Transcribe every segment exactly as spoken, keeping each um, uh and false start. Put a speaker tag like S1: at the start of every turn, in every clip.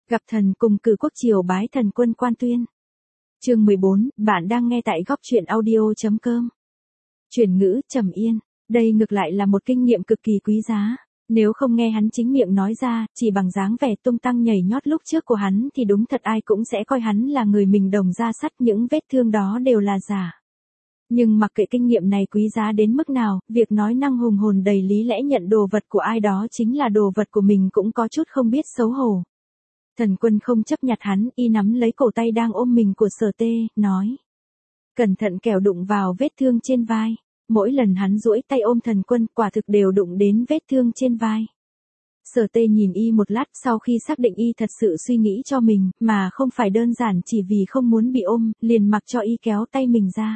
S1: Gặp thần cùng cử quốc triều bái thần quân quan tuyên. Chương mười bốn, bạn đang nghe tại góc truyện audio.com. Chuyển ngữ Trầm Yên, đây ngược lại là một kinh nghiệm cực kỳ quý giá. Nếu không nghe hắn chính miệng nói ra, chỉ bằng dáng vẻ tung tăng nhảy nhót lúc trước của hắn thì đúng thật ai cũng sẽ coi hắn là người mình đồng ra sắt, những vết thương đó đều là giả. Nhưng mặc kệ kinh nghiệm này quý giá đến mức nào, việc nói năng hùng hồn đầy lý lẽ nhận đồ vật của ai đó chính là đồ vật của mình cũng có chút không biết xấu hổ. Thần quân không chấp nhặt hắn, y nắm lấy cổ tay đang ôm mình của Sở Tê, nói. Cẩn thận kẻo đụng vào vết thương trên vai. Mỗi lần hắn duỗi tay ôm thần quân quả thực đều đụng đến vết thương trên vai. Sở Tê nhìn y một lát sau khi xác định y thật sự suy nghĩ cho mình, mà không phải đơn giản chỉ vì không muốn bị ôm, liền mặc cho y kéo tay mình ra.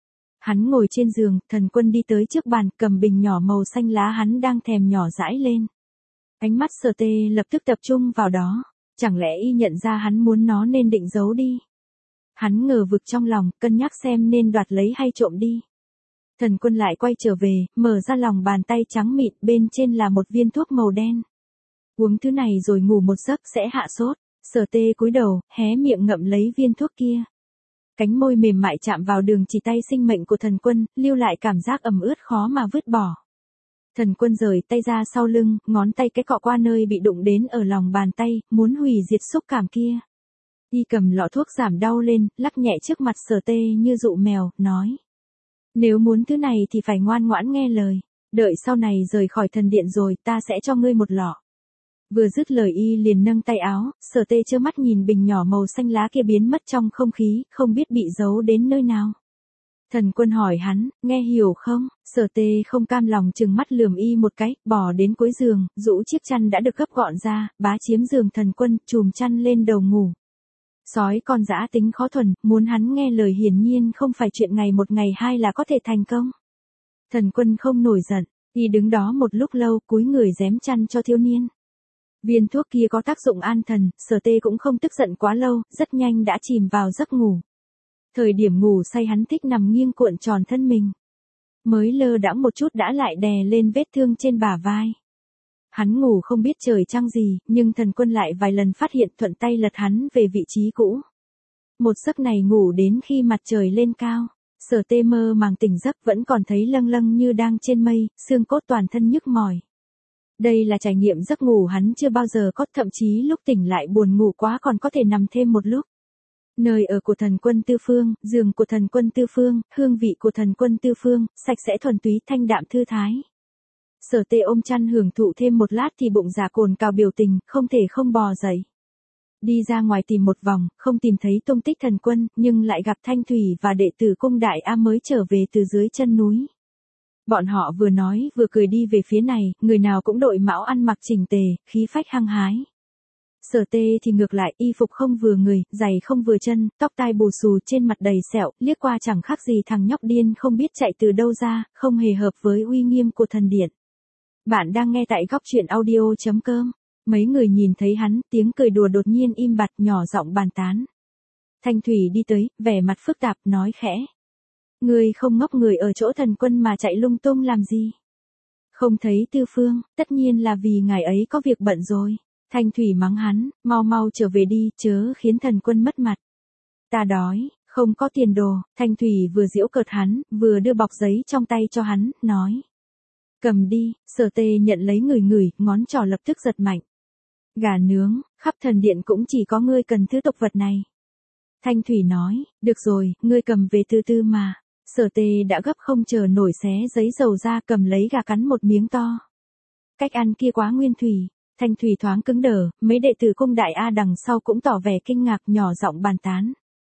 S1: Hắn ngồi trên giường, thần quân đi tới trước bàn, cầm bình nhỏ màu xanh lá hắn đang thèm nhỏ dãi lên. Ánh mắt Sở Tê lập tức tập trung vào đó. Chẳng lẽ y nhận ra hắn muốn nó nên định giấu đi? Hắn ngờ vực trong lòng, cân nhắc xem nên đoạt lấy hay trộm đi. Thần quân lại quay trở về, mở ra lòng bàn tay trắng mịn, bên trên là một viên thuốc màu đen. Uống thứ này rồi ngủ một giấc sẽ hạ sốt. Sở Tê cúi đầu, hé miệng ngậm lấy viên thuốc kia. Cánh môi mềm mại chạm vào đường chỉ tay sinh mệnh của thần quân, lưu lại cảm giác ẩm ướt khó mà vứt bỏ. Thần quân rời tay ra sau lưng, ngón tay cái cọ qua nơi bị đụng đến ở lòng bàn tay, muốn hủy diệt xúc cảm kia. Y cầm lọ thuốc giảm đau lên, lắc nhẹ trước mặt Sở Tê như dụ mèo, nói. Nếu muốn thứ này thì phải ngoan ngoãn nghe lời, đợi sau này rời khỏi thần điện rồi ta sẽ cho ngươi một lọ. Vừa dứt lời y liền nâng tay áo, Sở Tê trơ mắt nhìn bình nhỏ màu xanh lá kia biến mất trong không khí, không biết bị giấu đến nơi nào. Thần quân hỏi hắn, nghe hiểu không? Sở Tê không cam lòng trừng mắt lườm y một cái, bỏ đến cuối giường, rũ chiếc chăn đã được gấp gọn ra, bá chiếm giường thần quân, chùm chăn lên đầu ngủ. Sói con dã tính khó thuần, muốn hắn nghe lời hiển nhiên không phải chuyện ngày một ngày hai là có thể thành công. Thần quân không nổi giận, y đứng đó một lúc lâu, cúi người giém chăn cho thiếu niên. Viên thuốc kia có tác dụng an thần, Sở Tê cũng không tức giận quá lâu, rất nhanh đã chìm vào giấc ngủ. Thời điểm ngủ say hắn thích nằm nghiêng cuộn tròn thân mình. Mới lơ đãng một chút đã lại đè lên vết thương trên bả vai. Hắn ngủ không biết trời trăng gì, nhưng thần quân lại vài lần phát hiện thuận tay lật hắn về vị trí cũ. Một giấc này ngủ đến khi mặt trời lên cao. Sở Tê mơ màng tỉnh giấc vẫn còn thấy lâng lâng như đang trên mây, xương cốt toàn thân nhức mỏi. Đây là trải nghiệm giấc ngủ hắn chưa bao giờ có, thậm chí lúc tỉnh lại buồn ngủ quá còn có thể nằm thêm một lúc. Nơi ở của thần quân Tư Phương, giường của thần quân Tư Phương, hương vị của thần quân Tư Phương, sạch sẽ thuần túy thanh đạm thư thái. Sở Tê ôm chăn hưởng thụ thêm một lát thì bụng dạ cồn cào biểu tình, không thể không bò dậy. Đi ra ngoài tìm một vòng, không tìm thấy tung tích thần quân, nhưng lại gặp Thanh Thủy và đệ tử cung Đại A mới trở về từ dưới chân núi. Bọn họ vừa nói vừa cười đi về phía này, người nào cũng đội mão ăn mặc chỉnh tề, khí phách hăng hái. Sở Tê thì ngược lại, y phục không vừa người, giày không vừa chân, tóc tai bù xù trên mặt đầy sẹo, liếc qua chẳng khác gì thằng nhóc điên không biết chạy từ đâu ra, không hề hợp với uy nghiêm của thần điện. Bạn đang nghe tại góc truyện audio.com. Mấy người nhìn thấy hắn, tiếng cười đùa đột nhiên im bặt, nhỏ giọng bàn tán. Thanh Thủy đi tới, vẻ mặt phức tạp, nói khẽ. Ngươi không ngốc người ở chỗ thần quân mà chạy lung tung làm gì? Không thấy Tư Phương, tất nhiên là vì ngài ấy có việc bận rồi. Thanh Thủy mắng hắn, mau mau trở về đi, chớ khiến thần quân mất mặt. Ta đói, không có tiền đồ. Thanh Thủy vừa giễu cợt hắn, vừa đưa bọc giấy trong tay cho hắn, nói. Cầm đi. Sở Tê nhận lấy ngửi ngửi, ngón trỏ lập tức giật mạnh. Gà nướng, khắp thần điện cũng chỉ có ngươi cần thứ tục vật này. Thanh Thủy nói, được rồi, ngươi cầm về từ từ mà. Sở Tê đã gấp không chờ nổi xé giấy dầu ra, cầm lấy gà cắn một miếng to. Cách ăn kia quá nguyên thủy. Thanh Thủy thoáng cứng đờ, mấy đệ tử cung Đại A đằng sau cũng tỏ vẻ kinh ngạc, nhỏ giọng bàn tán.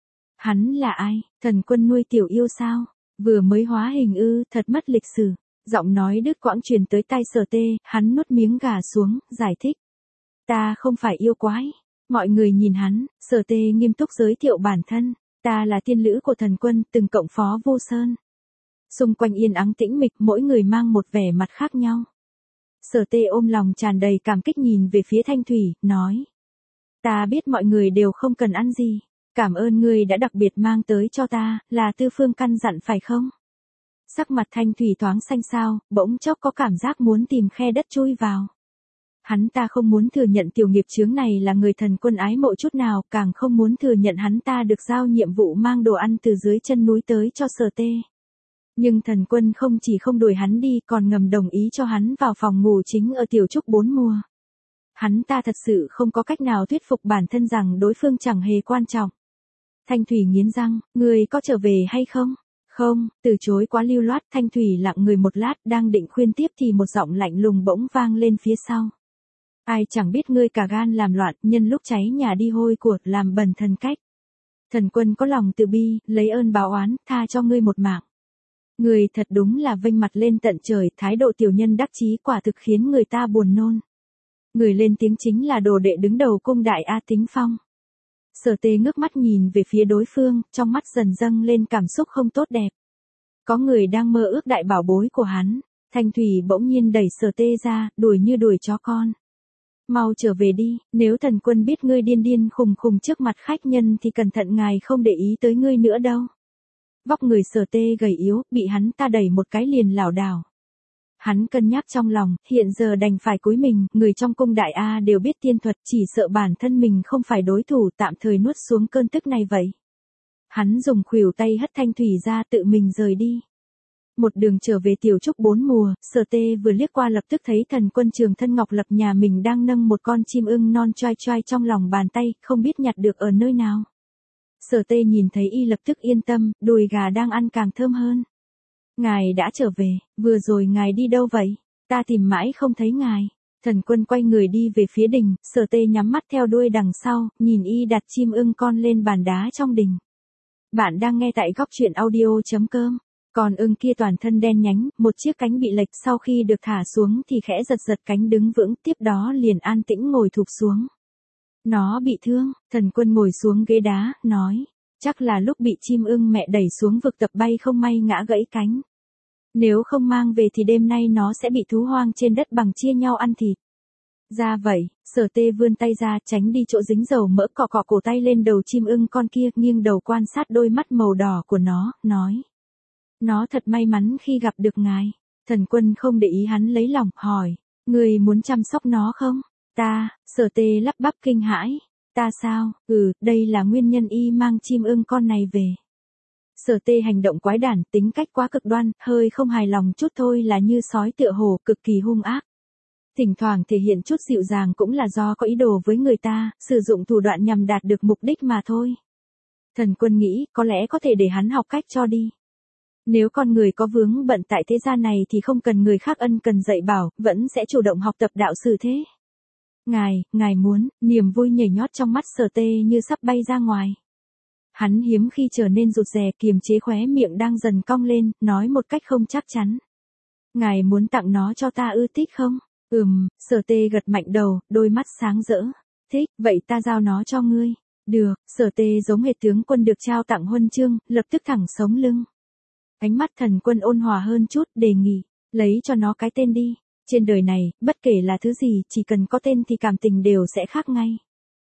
S1: Hắn là ai? Thần quân nuôi tiểu yêu sao? Vừa mới hóa hình ư, thật mất lịch sử. Giọng nói đứt quãng truyền tới tai Sở Tê, hắn nuốt miếng gà xuống, giải thích. Ta không phải yêu quái. Mọi người nhìn hắn, Sở Tê nghiêm túc giới thiệu bản thân. Ta là tiên lữ của thần quân, từng cộng phó Vô Sơn. Xung quanh yên ắng tĩnh mịch, mỗi người mang một vẻ mặt khác nhau. Sở Tê ôm lòng tràn đầy cảm kích nhìn về phía Thanh Thủy, nói. Ta biết mọi người đều không cần ăn gì. Cảm ơn ngươi đã đặc biệt mang tới cho ta, là Tư Phương căn dặn phải không? Sắc mặt Thanh Thủy thoáng xanh xao, bỗng chốc có cảm giác muốn tìm khe đất chui vào. Hắn ta không muốn thừa nhận tiểu nghiệp chướng này là người thần quân ái mộ chút nào, càng không muốn thừa nhận hắn ta được giao nhiệm vụ mang đồ ăn từ dưới chân núi tới cho Sở Tê. Nhưng thần quân không chỉ không đuổi hắn đi còn ngầm đồng ý cho hắn vào phòng ngủ chính ở tiểu trúc bốn mùa. Hắn ta thật sự không có cách nào thuyết phục bản thân rằng đối phương chẳng hề quan trọng. Thanh Thủy nghiến răng, người có trở về hay không? Không, từ chối quá lưu loát. Thanh Thủy lặng người một lát đang định khuyên tiếp thì một giọng lạnh lùng bỗng vang lên phía sau. Ai chẳng biết ngươi cả gan làm loạn, nhân lúc cháy nhà đi hôi của, làm bẩn thần cách. Thần quân có lòng từ bi, lấy ơn báo oán, tha cho ngươi một mạng. Người thật đúng là vênh mặt lên tận trời, thái độ tiểu nhân đắc chí quả thực khiến người ta buồn nôn. Người lên tiếng chính là đồ đệ đứng đầu cung đại A Tính Phong. Sở Tê ngước mắt nhìn về phía đối phương, trong mắt dần dâng lên cảm xúc không tốt đẹp. Có người đang mơ ước đại bảo bối của hắn. Thanh Thủy bỗng nhiên đẩy Sở Tê ra, đuổi như đuổi chó con. Mau trở về đi, nếu thần quân biết ngươi điên điên khùng khùng trước mặt khách nhân thì cẩn thận ngài không để ý tới ngươi nữa đâu. Vóc người Sở Tê gầy yếu, bị hắn ta đẩy một cái liền lảo đảo. Hắn cân nhắc trong lòng, hiện giờ đành phải cúi mình, người trong cung đại A đều biết tiên thuật, chỉ sợ bản thân mình không phải đối thủ, tạm thời nuốt xuống cơn tức này vậy. Hắn dùng khuỷu tay hất Thanh Thủy ra tự mình rời đi. Một đường trở về tiểu trúc bốn mùa, Sở Tê vừa liếc qua lập tức thấy thần quân Trường Thân Ngọc Lập nhà mình đang nâng một con chim ưng non choai choai trong lòng bàn tay, không biết nhặt được ở nơi nào. Sở Tê nhìn thấy y lập tức yên tâm, đùi gà đang ăn càng thơm hơn. Ngài đã trở về, vừa rồi ngài đi đâu vậy? Ta tìm mãi không thấy ngài. Thần quân quay người đi về phía đình, Sở Tê nhắm mắt theo đuôi đằng sau, nhìn y đặt chim ưng con lên bàn đá trong đình. Bạn đang nghe tại góc truyện audio chấm com. Còn ưng kia toàn thân đen nhánh, một chiếc cánh bị lệch sau khi được thả xuống thì khẽ giật giật cánh đứng vững, tiếp đó liền an tĩnh ngồi thụp xuống. Nó bị thương, thần quân ngồi xuống ghế đá, nói, chắc là lúc bị chim ưng mẹ đẩy xuống vực tập bay không may ngã gãy cánh. Nếu không mang về thì đêm nay nó sẽ bị thú hoang trên đất bằng chia nhau ăn thịt. Ra vậy, Sở Tê vươn tay ra tránh đi chỗ dính dầu mỡ, cọ cọ cổ tay lên đầu chim ưng con kia, nghiêng đầu quan sát đôi mắt màu đỏ của nó, nói. Nó thật may mắn khi gặp được ngài. Thần quân không để ý hắn lấy lòng, hỏi, người muốn chăm sóc nó không? Ta, Sở Tê lắp bắp kinh hãi. Ta sao? Ừ, đây là nguyên nhân y mang chim ưng con này về. Sở Tê hành động quái đản, tính cách quá cực đoan, hơi không hài lòng chút thôi là như sói tựa hổ, cực kỳ hung ác. Thỉnh thoảng thể hiện chút dịu dàng cũng là do có ý đồ với người ta, sử dụng thủ đoạn nhằm đạt được mục đích mà thôi. Thần quân nghĩ, có lẽ có thể để hắn học cách cho đi. Nếu con người có vướng bận tại thế gian này thì không cần người khác ân cần dạy bảo, vẫn sẽ chủ động học tập đạo sự thế. Ngài, ngài muốn, niềm vui nhảy nhót trong mắt Sở Tê như sắp bay ra ngoài. Hắn hiếm khi trở nên rụt rè, kiềm chế khóe miệng đang dần cong lên, nói một cách không chắc chắn. Ngài muốn tặng nó cho ta ư thích không? Ừm, Sở Tê gật mạnh đầu, đôi mắt sáng rỡ. Thích, vậy ta giao nó cho ngươi. Được, Sở Tê giống hệt tướng quân được trao tặng huân chương, lập tức thẳng sống lưng. Ánh mắt thần quân ôn hòa hơn chút, đề nghị, lấy cho nó cái tên đi. Trên đời này, bất kể là thứ gì, chỉ cần có tên thì cảm tình đều sẽ khác ngay.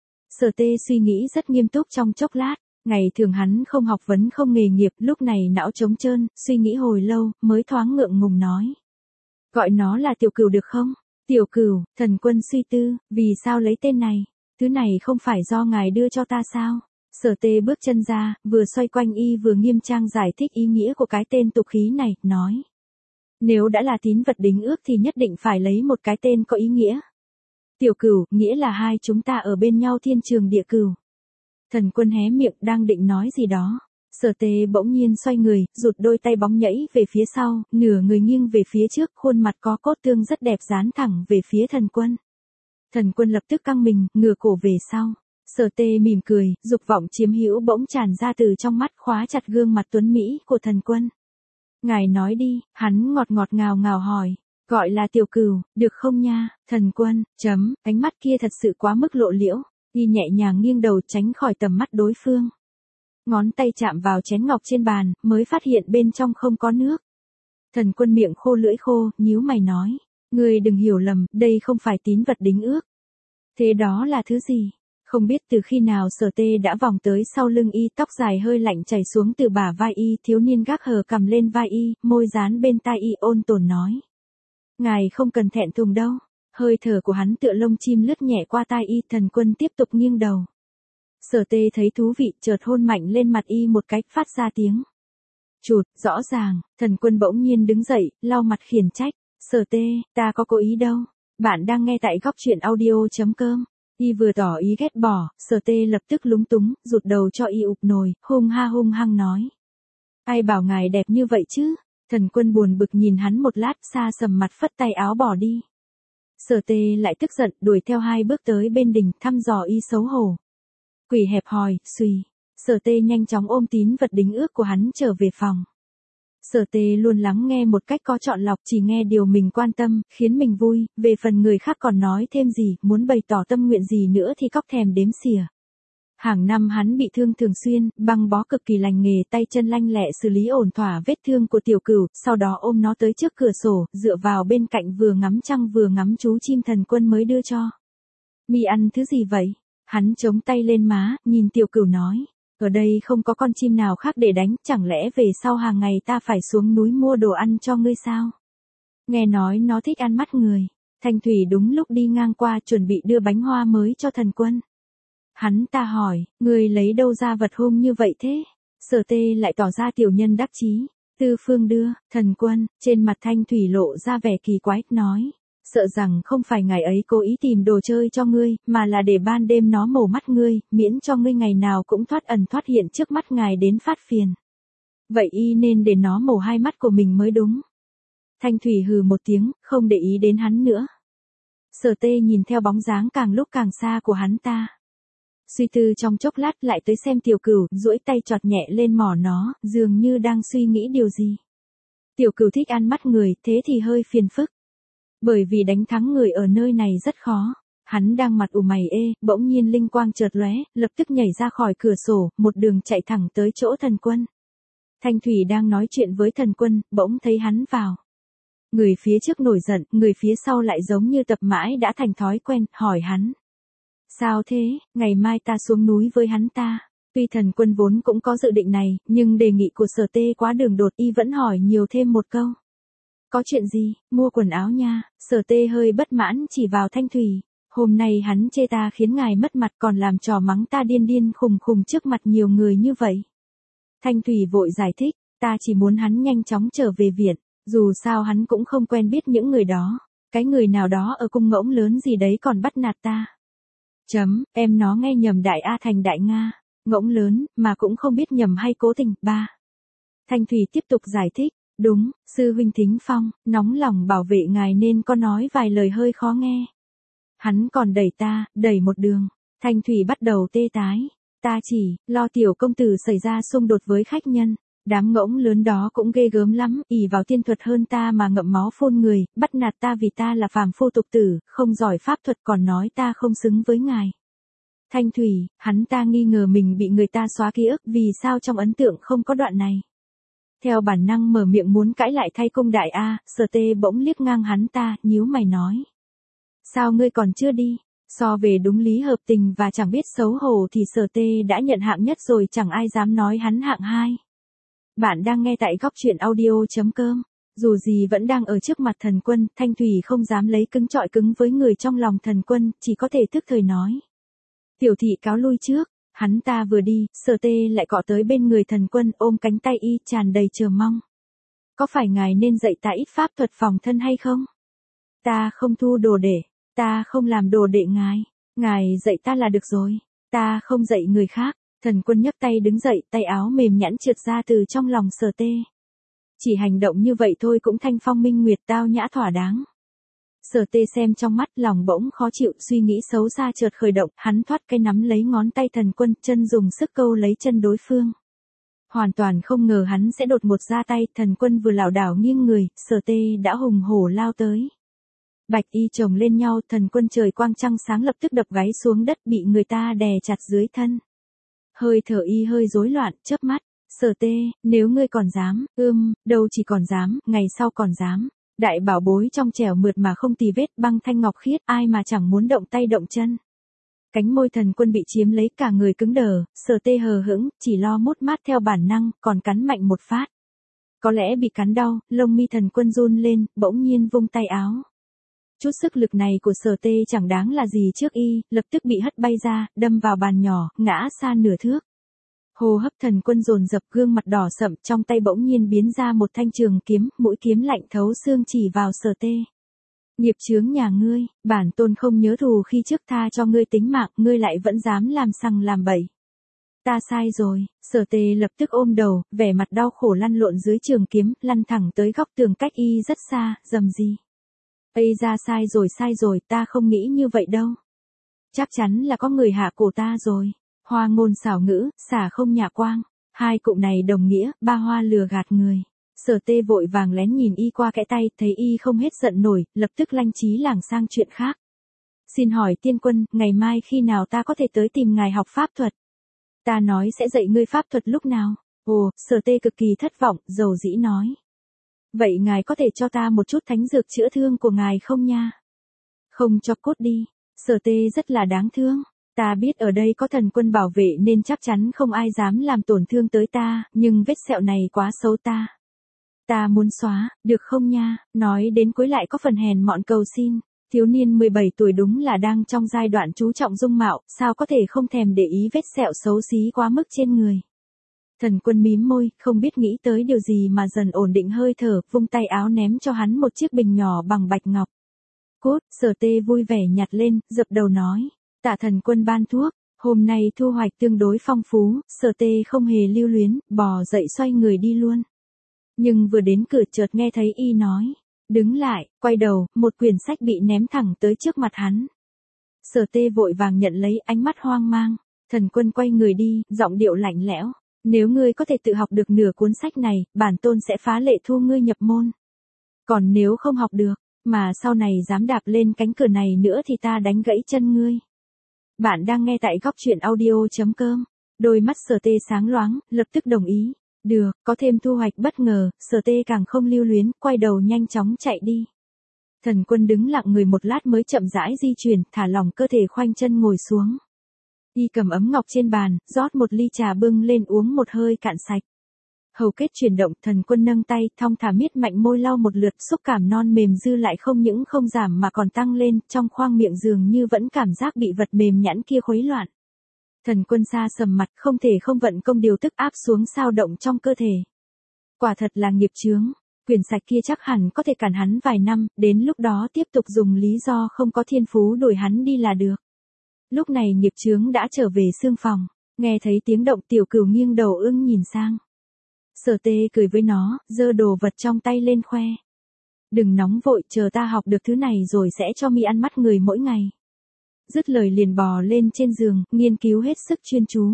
S1: Sở Tê suy nghĩ rất nghiêm túc trong chốc lát. Ngày thường hắn không học vấn không nghề nghiệp, lúc này não trống trơn, suy nghĩ hồi lâu, mới thoáng ngượng ngùng nói. Gọi nó là Tiểu Cửu được không? Tiểu Cửu, thần quân suy tư, vì sao lấy tên này? Thứ này không phải do ngài đưa cho ta sao? Sở Tê bước chân ra, vừa xoay quanh y vừa nghiêm trang giải thích ý nghĩa của cái tên tục khí này, nói. Nếu đã là tín vật đính ước thì nhất định phải lấy một cái tên có ý nghĩa. Tiểu Cửu, nghĩa là hai chúng ta ở bên nhau thiên trường địa cửu. Thần quân hé miệng đang định nói gì đó. Sở Tê bỗng nhiên xoay người, rụt đôi tay bóng nhảy về phía sau, nửa người nghiêng về phía trước, khuôn mặt có cốt tương rất đẹp dán thẳng về phía thần quân. Thần quân lập tức căng mình, ngửa cổ về sau. Sở Tê mỉm cười, dục vọng chiếm hữu bỗng tràn ra từ trong mắt, khóa chặt gương mặt tuấn mỹ của thần quân. Ngài nói đi, hắn ngọt ngọt ngào ngào hỏi. Gọi là Tiểu Cửu, được không nha? Thần quân, chấm, ánh mắt kia thật sự quá mức lộ liễu. Y nhẹ nhàng nghiêng đầu tránh khỏi tầm mắt đối phương. Ngón tay chạm vào chén ngọc trên bàn, mới phát hiện bên trong không có nước. Thần quân miệng khô lưỡi khô, nhíu mày nói. Ngươi đừng hiểu lầm, đây không phải tín vật đính ước. Thế đó là thứ gì? Không biết từ khi nào Sở Tê đã vòng tới sau lưng y, tóc dài hơi lạnh chảy xuống từ bả vai y, thiếu niên gác hờ cầm lên vai y, môi dán bên tai y ôn tồn nói. Ngài không cần thẹn thùng đâu. Hơi thở của hắn tựa lông chim lướt nhẹ qua tai y, Thần Quân tiếp tục nghiêng đầu. Sở Tê thấy thú vị, chợt hôn mạnh lên mặt y một cái, phát ra tiếng chụt, rõ ràng. Thần Quân bỗng nhiên đứng dậy, lau mặt khiển trách. Sở Tê, ta có cố ý đâu. Bạn đang nghe tại góc truyện audio.com. Y vừa tỏ ý ghét bỏ, Sở Tê lập tức lúng túng, rụt đầu cho y ụp nồi, hung ha hung hăng nói. Ai bảo ngài đẹp như vậy chứ? Thần Quân buồn bực nhìn hắn một lát, xa sầm mặt phất tay áo bỏ đi. Sở Tê lại tức giận, đuổi theo hai bước tới bên đình, thăm dò y xấu hổ. Quỷ hẹp hòi, xùy. Sở Tê nhanh chóng ôm tín vật đính ước của hắn trở về phòng. Sở Tê luôn lắng nghe một cách có chọn lọc, chỉ nghe điều mình quan tâm, khiến mình vui, về phần người khác còn nói thêm gì, muốn bày tỏ tâm nguyện gì nữa thì cóc thèm đếm xỉa. Hàng năm hắn bị thương thường xuyên, băng bó cực kỳ lành nghề, tay chân lanh lẹ xử lý ổn thỏa vết thương của tiểu cửu, sau đó ôm nó tới trước cửa sổ, dựa vào bên cạnh vừa ngắm trăng vừa ngắm chú chim Thần Quân mới đưa cho. Mi ăn thứ gì vậy? Hắn chống tay lên má, nhìn tiểu cửu nói. Ở đây không có con chim nào khác để đánh, chẳng lẽ về sau hàng ngày ta phải xuống núi mua đồ ăn cho ngươi sao? Nghe nói nó thích ăn mắt người. Thanh Thủy đúng lúc đi ngang qua chuẩn bị đưa bánh hoa mới cho Thần Quân. Hắn ta hỏi, ngươi lấy đâu ra vật hung như vậy thế? Sở Tê lại tỏ ra tiểu nhân đắc chí. Tư Phương đưa. Thần Quân, trên mặt Thanh Thủy lộ ra vẻ kỳ quái, nói. Sợ rằng không phải ngài ấy cố ý tìm đồ chơi cho ngươi, mà là để ban đêm nó mổ mắt ngươi, miễn cho ngươi ngày nào cũng thoát ẩn thoát hiện trước mắt ngài đến phát phiền. Vậy y nên để nó mổ hai mắt của mình mới đúng. Thanh Thủy hừ một tiếng, không để ý đến hắn nữa. Sở Tê nhìn theo bóng dáng càng lúc càng xa của hắn ta. Suy tư trong chốc lát lại tới xem tiểu cửu, duỗi tay chọt nhẹ lên mỏ nó, dường như đang suy nghĩ điều gì. Tiểu cửu thích ăn mắt người, thế thì hơi phiền phức. Bởi vì đánh thắng người ở nơi này rất khó. Hắn đang mặt ủ mày ê, bỗng nhiên linh quang chợt lóe, lập tức nhảy ra khỏi cửa sổ, một đường chạy thẳng tới chỗ Thần Quân. Thanh Thủy đang nói chuyện với Thần Quân, bỗng thấy hắn vào. Người phía trước nổi giận, người phía sau lại giống như tập mãi đã thành thói quen, hỏi hắn. Sao thế, ngày mai ta xuống núi với hắn ta. Tuy Thần Quân vốn cũng có dự định này, nhưng đề nghị của Sở Tê quá đường đột, y vẫn hỏi nhiều thêm một câu. Có chuyện gì, mua quần áo nha. Sở Tê hơi bất mãn chỉ vào Thanh Thủy. Hôm nay hắn chê ta khiến ngài mất mặt, còn làm trò mắng ta điên điên khùng khùng trước mặt nhiều người như vậy. Thanh Thủy vội giải thích, ta chỉ muốn hắn nhanh chóng trở về viện, dù sao hắn cũng không quen biết những người đó. Cái người nào đó ở cung ngỗng lớn gì đấy còn bắt nạt ta. Chấm, em nó nghe nhầm đại A thành đại Nga. Ngỗng lớn, mà cũng không biết nhầm hay cố tình. Ba. Thanh Thủy tiếp tục giải thích. Đúng, sư huynh Thính Phong, nóng lòng bảo vệ ngài nên có nói vài lời hơi khó nghe. Hắn còn đẩy ta, đẩy một đường. Thanh Thủy bắt đầu tê tái. Ta chỉ, lo tiểu công tử xảy ra xung đột với khách nhân. Đám ngỗng lớn đó cũng ghê gớm lắm, ỷ vào tiên thuật hơn ta mà ngậm máu phun người, bắt nạt ta vì ta là phàm phu tục tử, không giỏi pháp thuật còn nói ta không xứng với ngài. Thanh Thủy, hắn ta nghi ngờ mình bị người ta xóa ký ức, vì sao trong ấn tượng không có đoạn này. Theo bản năng mở miệng muốn cãi lại thay cung đại A, Sở Tê bỗng liếc ngang hắn ta, nhíu mày nói. Sao ngươi còn chưa đi? So về đúng lý hợp tình và chẳng biết xấu hổ thì Sở Tê đã nhận hạng nhất rồi, chẳng ai dám nói hắn hạng hai. Bạn đang nghe tại góc truyện audio.com. Dù gì vẫn đang ở trước mặt Thần Quân, Thanh Thủy không dám lấy cứng trọi cứng với người trong lòng Thần Quân, chỉ có thể tức thời nói. Tiểu thị cáo lui trước. Hắn ta vừa đi, Sở Tê lại cọ tới bên người Thần Quân, ôm cánh tay y, tràn đầy chờ mong. Có phải ngài nên dạy ta ít pháp thuật phòng thân hay không? Ta không thu đồ đệ, ta không làm đồ đệ ngài, ngài dạy ta là được rồi, ta không dạy người khác. Thần Quân nhấc tay đứng dậy, tay áo mềm nhẵn trượt ra từ trong lòng Sở Tê. Chỉ hành động như vậy thôi cũng thanh phong minh nguyệt tao nhã thỏa đáng. Sở Tê xem trong mắt, lòng bỗng khó chịu, suy nghĩ xấu xa chợt khởi động, hắn thoát cái nắm lấy ngón tay Thần Quân, chân dùng sức câu lấy chân đối phương. Hoàn toàn không ngờ hắn sẽ đột ngột ra tay, Thần Quân vừa lảo đảo nghiêng người, Sở Tê đã hùng hổ lao tới. Bạch y chồng lên nhau, Thần Quân trời quang trăng sáng lập tức đập gáy xuống đất, bị người ta đè chặt dưới thân. Hơi thở y hơi rối loạn, chớp mắt. Sở Tê, nếu ngươi còn dám, ưm, đâu chỉ còn dám, ngày sau còn dám. Đại bảo bối trong trẻo mượt mà không tì vết, băng thanh ngọc khiết, ai mà chẳng muốn động tay động chân. Cánh môi Thần Quân bị chiếm lấy, cả người cứng đờ, Sở Tê hờ hững, chỉ lo mút mát theo bản năng, còn cắn mạnh một phát. Có lẽ bị cắn đau, lông mi Thần Quân run lên, bỗng nhiên vung tay áo. Chút sức lực này của Sở Tê chẳng đáng là gì trước y, lập tức bị hất bay ra, đâm vào bàn nhỏ, ngã xa nửa thước. Hô hấp Thần Quân dồn dập, gương mặt đỏ sậm, trong tay bỗng nhiên biến ra một thanh trường kiếm, mũi kiếm lạnh thấu xương chỉ vào Sở Tê. Nghiệp chướng nhà ngươi, bản tôn không nhớ thù khi trước tha cho ngươi tính mạng, ngươi lại vẫn dám làm sằng làm bậy. Ta sai rồi. Sở Tê lập tức ôm đầu, vẻ mặt đau khổ lăn lộn dưới trường kiếm, lăn thẳng tới góc tường cách y rất xa, rầm gì. Ây ra sai rồi sai rồi, ta không nghĩ như vậy đâu. Chắc chắn là có người hạ cổ ta rồi. Hoa ngôn xảo ngữ, xả không nhả quang. Hai cụm này đồng nghĩa, ba hoa lừa gạt người. Sở Tê vội vàng lén nhìn y qua kẽ tay, thấy y không hết giận nổi, lập tức lanh trí lảng sang chuyện khác. Xin hỏi tiên quân, ngày mai khi nào ta có thể tới tìm ngài học pháp thuật? Ta nói sẽ dạy ngươi pháp thuật lúc nào? Ồ, Sở Tê cực kỳ thất vọng, dầu dĩ nói. Vậy ngài có thể cho ta một chút thánh dược chữa thương của ngài không nha? Không cho cốt đi. Sở Tê rất là đáng thương. Ta biết ở đây có Thần Quân bảo vệ nên chắc chắn không ai dám làm tổn thương tới ta, nhưng vết sẹo này quá xấu ta. Ta muốn xóa, được không nha? Nói đến cuối lại có phần hèn mọn cầu xin. Thiếu niên mười bảy tuổi đúng là đang trong giai đoạn chú trọng dung mạo, sao có thể không thèm để ý vết sẹo xấu xí quá mức trên người. Thần Quân mím môi, không biết nghĩ tới điều gì mà dần ổn định hơi thở, vung tay áo ném cho hắn một chiếc bình nhỏ bằng bạch ngọc. Cốt, Sở Tê vui vẻ nhặt lên, dập đầu nói. Tạ Thần Quân ban thuốc, hôm nay thu hoạch tương đối phong phú, Sở Tê không hề lưu luyến, bò dậy xoay người đi luôn. Nhưng vừa đến cửa chợt nghe thấy y nói. Đứng lại, quay đầu, một quyển sách bị ném thẳng tới trước mặt hắn. Sở Tê vội vàng nhận lấy, ánh mắt hoang mang. Thần Quân quay người đi, giọng điệu lạnh lẽo. Nếu ngươi có thể tự học được nửa cuốn sách này, bản tôn sẽ phá lệ thu ngươi nhập môn. Còn nếu không học được, mà sau này dám đạp lên cánh cửa này nữa thì ta đánh gãy chân ngươi. Bạn đang nghe tại góc truyện audio chấm com. Đôi mắt Sở Tê sáng loáng, lập tức đồng ý. Được, có thêm thu hoạch bất ngờ, Sở Tê càng không lưu luyến, quay đầu nhanh chóng chạy đi. Thần Quân đứng lặng người một lát mới chậm rãi di chuyển, thả lỏng cơ thể khoanh chân ngồi xuống. Y cầm ấm ngọc trên bàn, rót một ly trà bưng lên uống một hơi cạn sạch. Hầu kết chuyển động, Thần Quân nâng tay, thong thả miết mạnh môi lau một lượt, xúc cảm non mềm dư lại không những không giảm mà còn tăng lên, trong khoang miệng dường như vẫn cảm giác bị vật mềm nhẵn kia khuấy loạn. Thần Quân xa sầm mặt, không thể không vận công điều tức áp xuống sao động trong cơ thể. Quả thật là nghiệp chướng, quyển sạch kia chắc hẳn có thể cản hắn vài năm, đến lúc đó tiếp tục dùng lý do không có thiên phú đuổi hắn đi là được. Lúc này nghiệp chướng đã trở về xương phòng, nghe thấy tiếng động tiểu cửu nghiêng đầu ưng nhìn sang. Sở Tê cười với nó, giơ đồ vật trong tay lên khoe. Đừng nóng vội, chờ ta học được thứ này rồi sẽ cho mi ăn mắt người mỗi ngày. Dứt lời liền bò lên trên giường, nghiên cứu hết sức chuyên chú.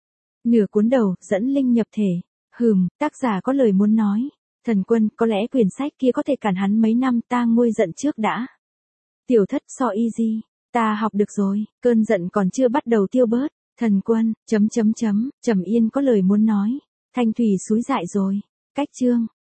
S1: Nửa cuốn đầu, dẫn linh nhập thể. Hừm, tác giả có lời muốn nói. Thần Quân, có lẽ quyển sách kia có thể cản hắn mấy năm, ta nguôi giận trước đã. Tiểu thất so easy, ta học được rồi, cơn giận còn chưa bắt đầu tiêu bớt. Thần Quân, chấm chấm chấm, Trầm Yên có lời muốn nói. Thanh thủy xúi dại rồi. Cách chương.